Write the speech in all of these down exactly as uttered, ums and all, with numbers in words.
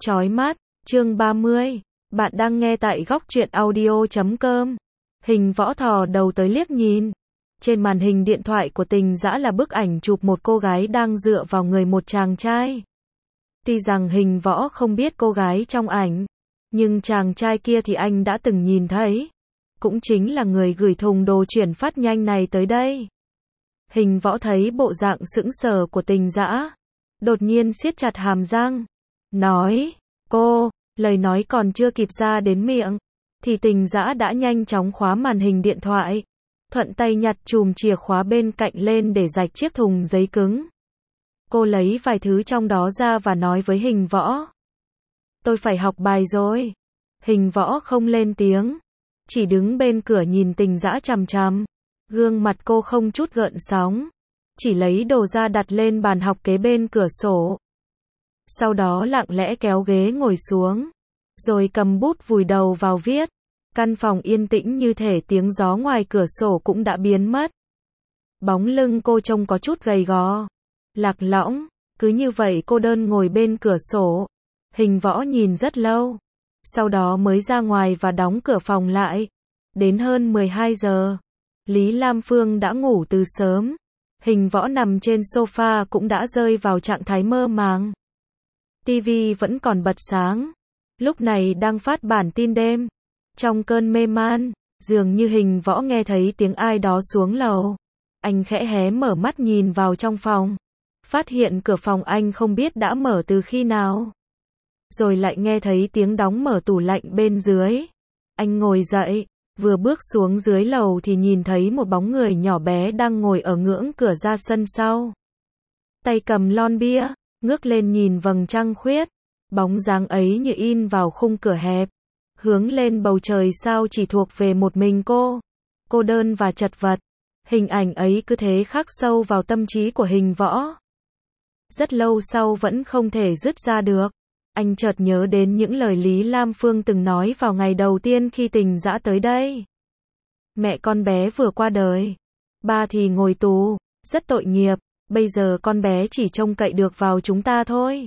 Chói mắt, chương ba mươi. Bạn đang nghe tại góc truyện audio chấm com. Hình võ thò đầu tới liếc nhìn. Trên màn hình điện thoại của Tình Dã là bức ảnh chụp một cô gái đang dựa vào người một chàng trai. Tuy rằng hình võ không biết cô gái trong ảnh, nhưng chàng trai kia thì anh đã từng nhìn thấy. Cũng chính là người gửi thùng đồ chuyển phát nhanh này tới đây. Hình võ thấy bộ dạng sững sờ của Tình Dã, đột nhiên siết chặt hàm răng, nói, cô, lời nói còn chưa kịp ra đến miệng, thì Tình Dã đã nhanh chóng khóa màn hình điện thoại, thuận tay nhặt chùm chìa khóa bên cạnh lên để rạch chiếc thùng giấy cứng. Cô lấy vài thứ trong đó ra và nói với hình võ. Tôi phải học bài rồi. Hình võ không lên tiếng, chỉ đứng bên cửa nhìn Tình Dã chằm chằm. Gương mặt cô không chút gợn sóng, chỉ lấy đồ ra đặt lên bàn học kế bên cửa sổ. Sau đó lặng lẽ kéo ghế ngồi xuống, rồi cầm bút vùi đầu vào viết. Căn phòng yên tĩnh như thể tiếng gió ngoài cửa sổ cũng đã biến mất. Bóng lưng cô trông có chút gầy gò, lạc lõng, cứ như vậy cô đơn ngồi bên cửa sổ. Hình võ nhìn rất lâu, sau đó mới ra ngoài và đóng cửa phòng lại. Đến hơn mười hai giờ, Lý Lam Phương đã ngủ từ sớm. Hình võ nằm trên sofa cũng đã rơi vào trạng thái mơ màng. Tivi vẫn còn bật sáng, lúc này đang phát bản tin đêm. Trong cơn mê man, dường như hình võ nghe thấy tiếng ai đó xuống lầu. Anh khẽ hé mở mắt nhìn vào trong phòng, phát hiện cửa phòng anh không biết đã mở từ khi nào. Rồi lại nghe thấy tiếng đóng mở tủ lạnh bên dưới. Anh ngồi dậy, vừa bước xuống dưới lầu thì nhìn thấy một bóng người nhỏ bé đang ngồi ở ngưỡng cửa ra sân sau. Tay cầm lon bia, ngước lên nhìn vầng trăng khuyết. Bóng dáng ấy như in vào khung cửa hẹp, hướng lên bầu trời sao chỉ thuộc về một mình cô. Cô đơn và chật vật. Hình ảnh ấy cứ thế khắc sâu vào tâm trí của hình võ. Rất lâu sau vẫn không thể dứt ra được. Anh chợt nhớ đến những lời Lý Lam Phương từng nói vào ngày đầu tiên khi Tình Dã tới đây. Mẹ con bé vừa qua đời, ba thì ngồi tù, rất tội nghiệp, bây giờ con bé chỉ trông cậy được vào chúng ta thôi.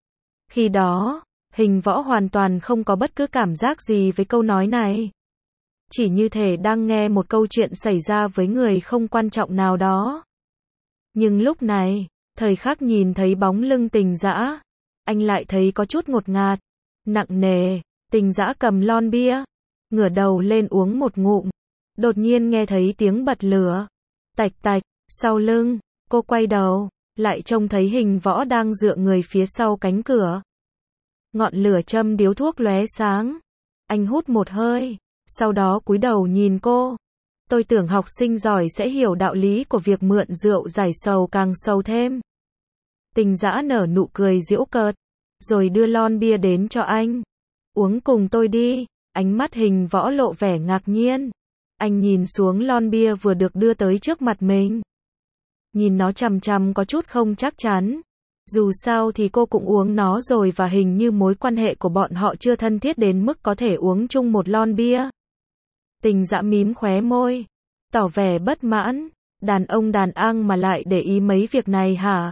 Khi đó, hình võ hoàn toàn không có bất cứ cảm giác gì với câu nói này. Chỉ như thể đang nghe một câu chuyện xảy ra với người không quan trọng nào đó. Nhưng lúc này, thời khắc nhìn thấy bóng lưng Tình Dã, anh lại thấy có chút ngột ngạt, nặng nề. Tình Dã cầm lon bia, ngửa đầu lên uống một ngụm. Đột nhiên nghe thấy tiếng bật lửa. Tạch tạch, sau lưng, cô quay đầu, lại trông thấy hình võ đang dựa người phía sau cánh cửa. Ngọn lửa châm điếu thuốc lóe sáng. Anh hút một hơi, sau đó cúi đầu nhìn cô. Tôi tưởng học sinh giỏi sẽ hiểu đạo lý của việc mượn rượu giải sầu càng sầu thêm. Tình Dã nở nụ cười giễu cợt, rồi đưa lon bia đến cho anh. Uống cùng tôi đi. Ánh mắt hình võ lộ vẻ ngạc nhiên. Anh nhìn xuống lon bia vừa được đưa tới trước mặt mình. Nhìn nó chằm chằm có chút không chắc chắn. Dù sao thì cô cũng uống nó rồi và hình như mối quan hệ của bọn họ chưa thân thiết đến mức có thể uống chung một lon bia. Tình Dã mím khóe môi, tỏ vẻ bất mãn. Đàn ông đàn ang mà lại để ý mấy việc này hả?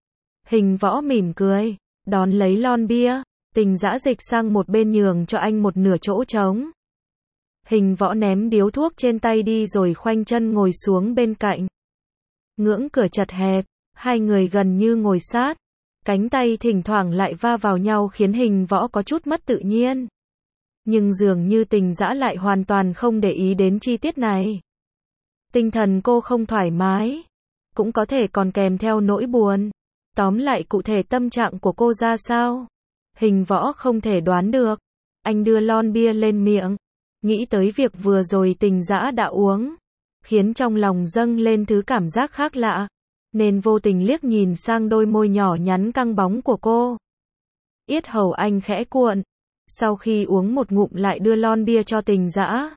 Hình võ mỉm cười, đón lấy lon bia. Tình Dã dịch sang một bên nhường cho anh một nửa chỗ trống. Hình võ ném điếu thuốc trên tay đi rồi khoanh chân ngồi xuống bên cạnh. Ngưỡng cửa chật hẹp, hai người gần như ngồi sát. Cánh tay thỉnh thoảng lại va vào nhau khiến hình võ có chút mất tự nhiên. Nhưng dường như Tình Dã lại hoàn toàn không để ý đến chi tiết này. Tinh thần cô không thoải mái, cũng có thể còn kèm theo nỗi buồn. Tóm lại cụ thể tâm trạng của cô ra sao? Hình võ không thể đoán được. Anh đưa lon bia lên miệng, nghĩ tới việc vừa rồi Tình Dã đã uống, khiến trong lòng dâng lên thứ cảm giác khác lạ, nên vô tình liếc nhìn sang đôi môi nhỏ nhắn căng bóng của cô. Yết hầu anh khẽ cuộn, sau khi uống một ngụm lại đưa lon bia cho Tình Dã.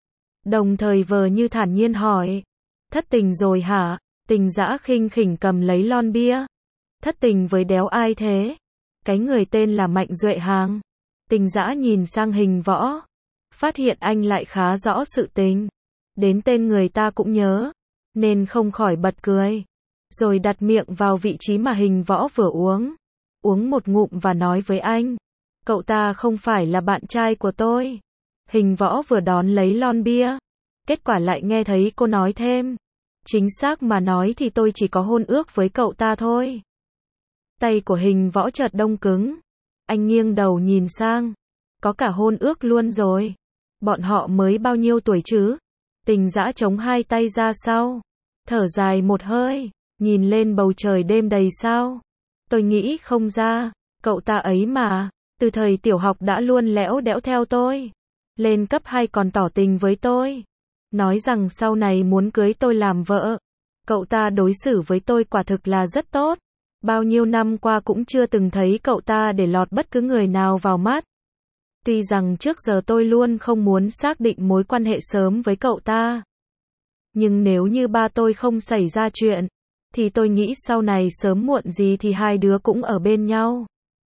Đồng thời vờ như thản nhiên hỏi, thất tình rồi hả? Tình Dã khinh khỉnh cầm lấy lon bia. Thất tình với đéo ai thế? Cái người tên là Mạnh Duệ Hàng. Tình Dã nhìn sang hình võ, phát hiện anh lại khá rõ sự tình, đến tên người ta cũng nhớ, nên không khỏi bật cười. Rồi đặt miệng vào vị trí mà hình võ vừa uống. Uống một ngụm và nói với anh, Cậu ta không phải là bạn trai của tôi. Hình võ vừa đón lấy lon bia. Kết quả lại nghe thấy cô nói thêm. Chính xác mà nói thì tôi chỉ có hôn ước với cậu ta thôi. Tay của hình võ chợt đông cứng. Anh nghiêng đầu nhìn sang. Có cả hôn ước luôn rồi. Bọn họ mới bao nhiêu tuổi chứ? Tình dã chống hai tay ra sau. Thở dài một hơi. Nhìn lên bầu trời đêm đầy sao. Tôi nghĩ không ra. Cậu ta ấy mà. Từ thời tiểu học đã luôn lẽo đẽo theo tôi. Lên cấp hai còn tỏ tình với tôi. Nói rằng sau này muốn cưới tôi làm vợ. Cậu ta đối xử với tôi quả thực là rất tốt. Bao nhiêu năm qua cũng chưa từng thấy cậu ta để lọt bất cứ người nào vào mắt. Tuy rằng trước giờ tôi luôn không muốn xác định mối quan hệ sớm với cậu ta. Nhưng nếu như ba tôi không xảy ra chuyện, thì tôi nghĩ sau này sớm muộn gì thì hai đứa cũng ở bên nhau.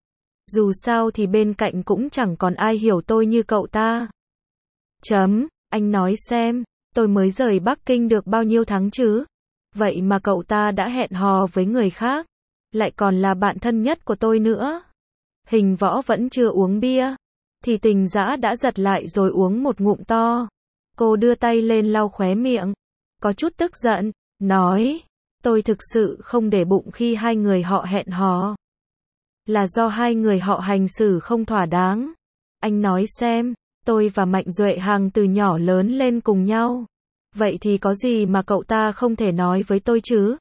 Dù sao thì bên cạnh cũng chẳng còn ai hiểu tôi như cậu ta. Chấm, anh nói xem, tôi mới rời Bắc Kinh được bao nhiêu tháng chứ? Vậy mà cậu ta đã hẹn hò với người khác, lại còn là bạn thân nhất của tôi nữa. Hình võ vẫn chưa uống bia, thì tình dã đã giật lại rồi uống một ngụm to. Cô đưa tay lên lau khóe miệng, có chút tức giận, nói, tôi thực sự không để bụng khi hai người họ hẹn hò. Là do hai người họ hành xử không thỏa đáng. Anh nói xem, tôi và Mạnh Duệ Hằng từ nhỏ lớn lên cùng nhau. Vậy thì có gì mà cậu ta không thể nói với tôi chứ?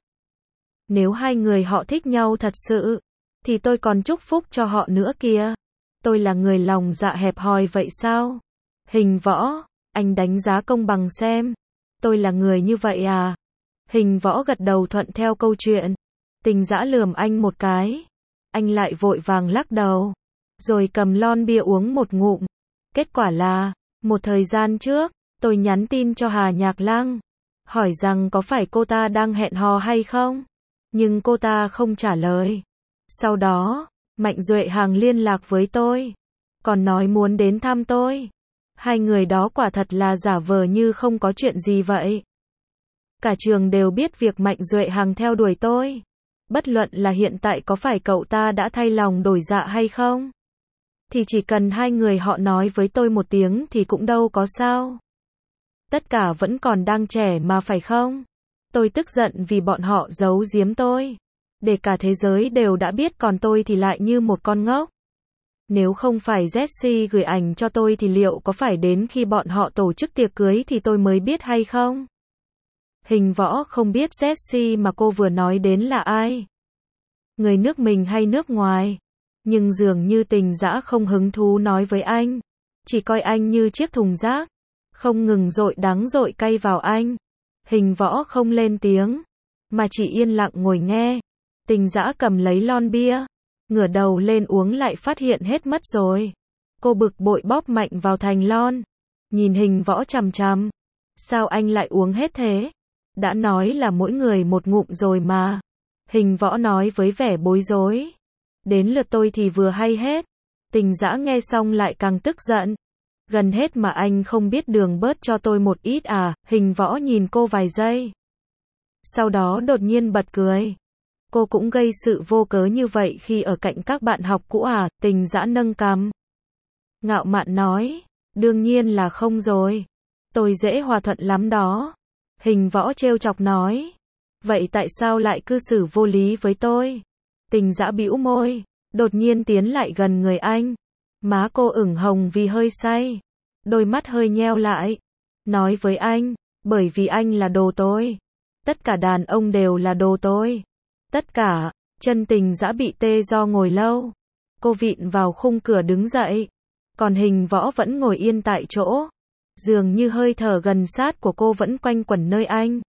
Nếu hai người họ thích nhau thật sự, thì tôi còn chúc phúc cho họ nữa kìa. Tôi là người lòng dạ hẹp hòi vậy sao? Hình võ, anh đánh giá công bằng xem. Tôi là người như vậy à? Hình võ gật đầu thuận theo câu chuyện. Tình dã lườm anh một cái. Anh lại vội vàng lắc đầu. Rồi cầm lon bia uống một ngụm. Kết quả là, một thời gian trước, tôi nhắn tin cho Hà Nhạc Lăng. Hỏi rằng có phải cô ta đang hẹn hò hay không? Nhưng cô ta không trả lời. Sau đó, Mạnh Duệ Hằng liên lạc với tôi. Còn nói muốn đến thăm tôi. Hai người đó quả thật là giả vờ như không có chuyện gì vậy. Cả trường đều biết việc Mạnh Duệ Hằng theo đuổi tôi. Bất luận là hiện tại có phải cậu ta đã thay lòng đổi dạ hay không. Thì chỉ cần hai người họ nói với tôi một tiếng thì cũng đâu có sao. Tất cả vẫn còn đang trẻ mà phải không? Tôi tức giận vì bọn họ giấu giếm tôi. Để cả thế giới đều đã biết còn tôi thì lại như một con ngốc. Nếu không phải Jessie gửi ảnh cho tôi thì liệu có phải đến khi bọn họ tổ chức tiệc cưới thì tôi mới biết hay không? Hình võ không biết Jessie mà cô vừa nói đến là ai. Người nước mình hay nước ngoài. Nhưng dường như tình dã không hứng thú nói với anh. Chỉ coi anh như chiếc thùng rác. Không ngừng dội đắng dội cay vào anh. Hình võ không lên tiếng. Mà chỉ yên lặng ngồi nghe. Tình dã cầm lấy lon bia. Ngửa đầu lên uống lại phát hiện hết mất rồi. Cô bực bội bóp mạnh vào thành lon. Nhìn hình võ chằm chằm. Sao anh lại uống hết thế? Đã nói là mỗi người một ngụm rồi mà. Hình võ nói với vẻ bối rối. Đến lượt tôi thì vừa hay hết. Tình dã nghe xong lại càng tức giận. Gần hết mà anh không biết đường bớt cho tôi một ít à? Hình võ nhìn cô vài giây. Sau đó đột nhiên bật cười. Cô cũng gây sự vô cớ như vậy khi ở cạnh các bạn học cũ à? Tình dã nâng cằm. Ngạo mạn nói. Đương nhiên là không rồi. Tôi dễ hòa thuận lắm đó. Hình võ trêu chọc nói. Vậy tại sao lại cư xử vô lý với tôi? Tình dã bĩu môi. Đột nhiên tiến lại gần người anh. Má cô ửng hồng vì hơi say. Đôi mắt hơi nheo lại. Nói với anh. Bởi vì anh là đồ tôi. Tất cả đàn ông đều là đồ tôi. Tất cả. Chân tình dã bị tê do ngồi lâu. Cô vịn vào khung cửa đứng dậy. Còn hình võ vẫn ngồi yên tại chỗ. Dường như hơi thở gần sát của cô vẫn quanh quẩn nơi anh.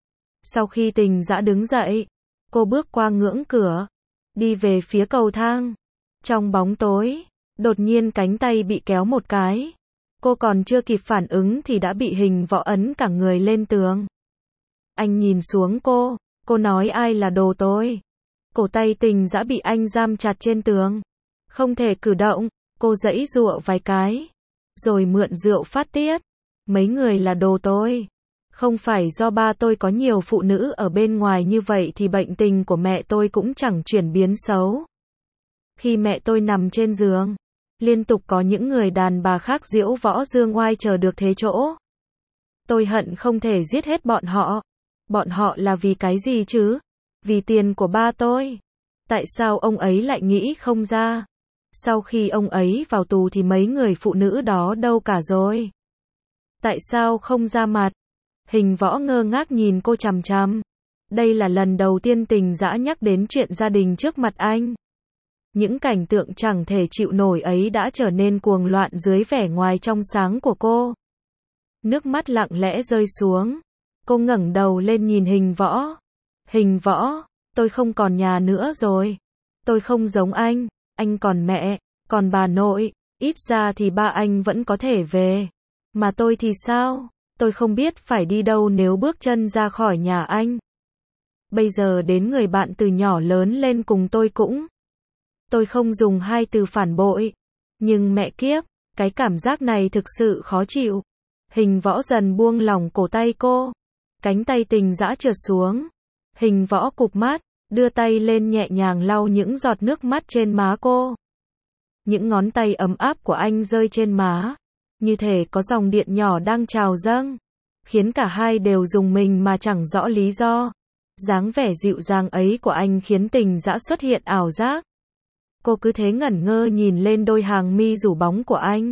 Sau khi tình dã đứng dậy, cô bước qua ngưỡng cửa. Đi về phía cầu thang. Trong bóng tối, đột nhiên cánh tay bị kéo một cái. Cô còn chưa kịp phản ứng thì đã bị hình võ ấn cả người lên tường. Anh nhìn xuống cô. Cô nói ai là đồ tôi. Cổ tay tình dã bị anh giam chặt trên tường. Không thể cử động. Cô giãy giụa vài cái. Rồi mượn rượu phát tiết. Mấy người là đồ tôi. Không phải do ba tôi có nhiều phụ nữ ở bên ngoài như vậy thì bệnh tình của mẹ tôi cũng chẳng chuyển biến xấu. Khi mẹ tôi nằm trên giường, Liên tục có những người đàn bà khác diễu võ dương oai chờ được thế chỗ. Tôi hận không thể giết hết bọn họ. Bọn họ là vì cái gì chứ? Vì tiền của ba tôi. Tại sao ông ấy lại nghĩ không ra? Sau khi ông ấy vào tù thì mấy người phụ nữ đó đâu cả rồi? Tại sao không ra mặt? Hình võ ngơ ngác nhìn cô chằm chằm. Đây là lần đầu tiên Tình Dã nhắc đến chuyện gia đình trước mặt anh. Những cảnh tượng chẳng thể chịu nổi ấy đã trở nên cuồng loạn dưới vẻ ngoài trong sáng của cô. Nước mắt lặng lẽ rơi xuống. Cô ngẩng đầu lên nhìn Hình võ. Hình võ, tôi không còn nhà nữa rồi. Tôi không giống anh, anh còn mẹ, còn bà nội, ít ra thì ba anh vẫn có thể về. Mà tôi thì sao? Tôi không biết phải đi đâu nếu bước chân ra khỏi nhà anh. Bây giờ đến người bạn từ nhỏ lớn lên cùng tôi cũng. Tôi không dùng hai từ phản bội. Nhưng mẹ kiếp, cái cảm giác này thực sự khó chịu. Hình võ dần buông lỏng cổ tay cô. Cánh tay Tình Dã trượt xuống. Hình võ cụp mắt, đưa tay lên nhẹ nhàng lau những giọt nước mắt trên má cô. Những ngón tay ấm áp của anh rơi trên má. Như thể có dòng điện nhỏ đang trào dâng. Khiến cả hai đều rùng mình mà chẳng rõ lý do. Dáng vẻ dịu dàng ấy của anh khiến Tình Dã xuất hiện ảo giác. Cô cứ thế ngẩn ngơ nhìn lên đôi hàng mi rủ bóng của anh.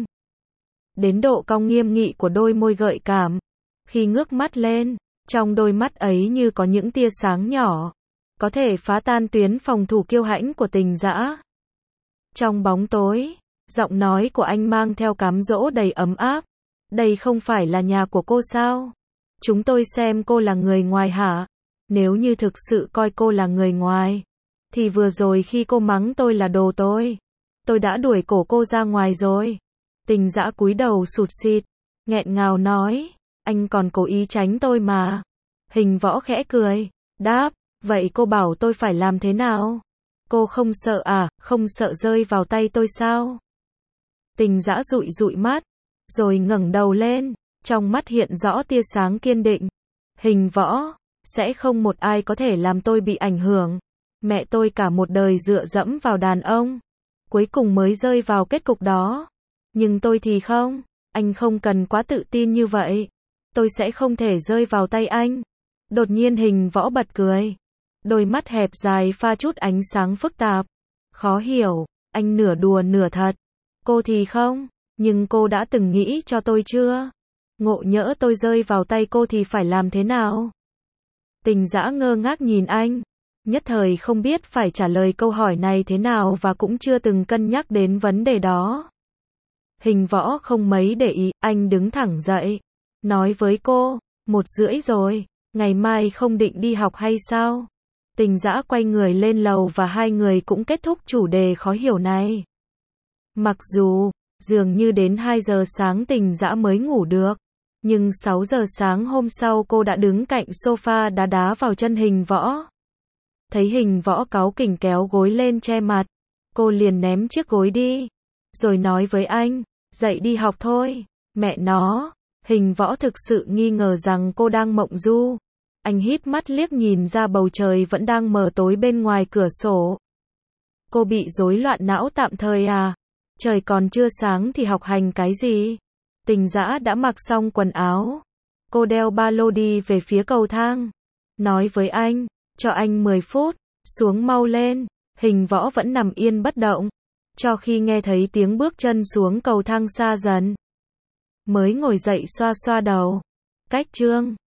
Đến độ cong nghiêm nghị của đôi môi gợi cảm. Khi ngước mắt lên, trong đôi mắt ấy như có những tia sáng nhỏ. Có thể phá tan tuyến phòng thủ kiêu hãnh của Tình Dã. Trong bóng tối, giọng nói của anh mang theo cám dỗ đầy ấm áp. Đây không phải là nhà của cô sao? Chúng tôi xem cô là người ngoài hả? Nếu như thực sự coi cô là người ngoài, thì vừa rồi khi cô mắng tôi là đồ tôi, tôi đã đuổi cổ cô ra ngoài rồi. Tình Dã cúi đầu sụt sịt, nghẹn ngào nói, anh còn cố ý tránh tôi mà. Hình võ khẽ cười, đáp, vậy cô bảo tôi phải làm thế nào? Cô không sợ à, không sợ rơi vào tay tôi sao? Tình Dã dụi dụi mắt, rồi ngẩng đầu lên, trong mắt hiện rõ tia sáng kiên định. Hình võ, sẽ không một ai có thể làm tôi bị ảnh hưởng. Mẹ tôi cả một đời dựa dẫm vào đàn ông, cuối cùng mới rơi vào kết cục đó. Nhưng tôi thì không, anh không cần quá tự tin như vậy. Tôi sẽ không thể rơi vào tay anh. Đột nhiên Hình võ bật cười. Đôi mắt hẹp dài pha chút ánh sáng phức tạp. Khó hiểu, anh nửa đùa nửa thật. Cô thì không, nhưng cô đã từng nghĩ cho tôi chưa? Ngộ nhỡ tôi rơi vào tay cô thì phải làm thế nào? Tình Dã ngơ ngác nhìn anh. Nhất thời không biết phải trả lời câu hỏi này thế nào và cũng chưa từng cân nhắc đến vấn đề đó. Hình võ không mấy để ý, anh đứng thẳng dậy. Nói với cô, một rưỡi rồi, ngày mai không định đi học hay sao? Tình Dã quay người lên lầu và hai người cũng kết thúc chủ đề khó hiểu này. Mặc dù, dường như đến hai giờ sáng Tình Dã mới ngủ được. Nhưng sáu giờ sáng hôm sau cô đã đứng cạnh sofa đá đá vào chân Hình võ. Thấy Hình võ cáu kỉnh kéo gối lên che mặt. Cô liền ném chiếc gối đi. Rồi nói với anh, dậy đi học thôi. Mẹ nó, Hình võ thực sự nghi ngờ rằng cô đang mộng du. Anh híp mắt liếc nhìn ra bầu trời vẫn đang mờ tối bên ngoài cửa sổ. Cô bị rối loạn não tạm thời à? Trời còn chưa sáng thì học hành cái gì? Tình Dã đã mặc xong quần áo. Cô đeo ba lô đi về phía cầu thang. Nói với anh, cho anh mười phút, xuống mau lên. Hình võ vẫn nằm yên bất động. Cho khi nghe thấy tiếng bước chân xuống cầu thang xa dần. Mới ngồi dậy xoa xoa đầu. Cách chương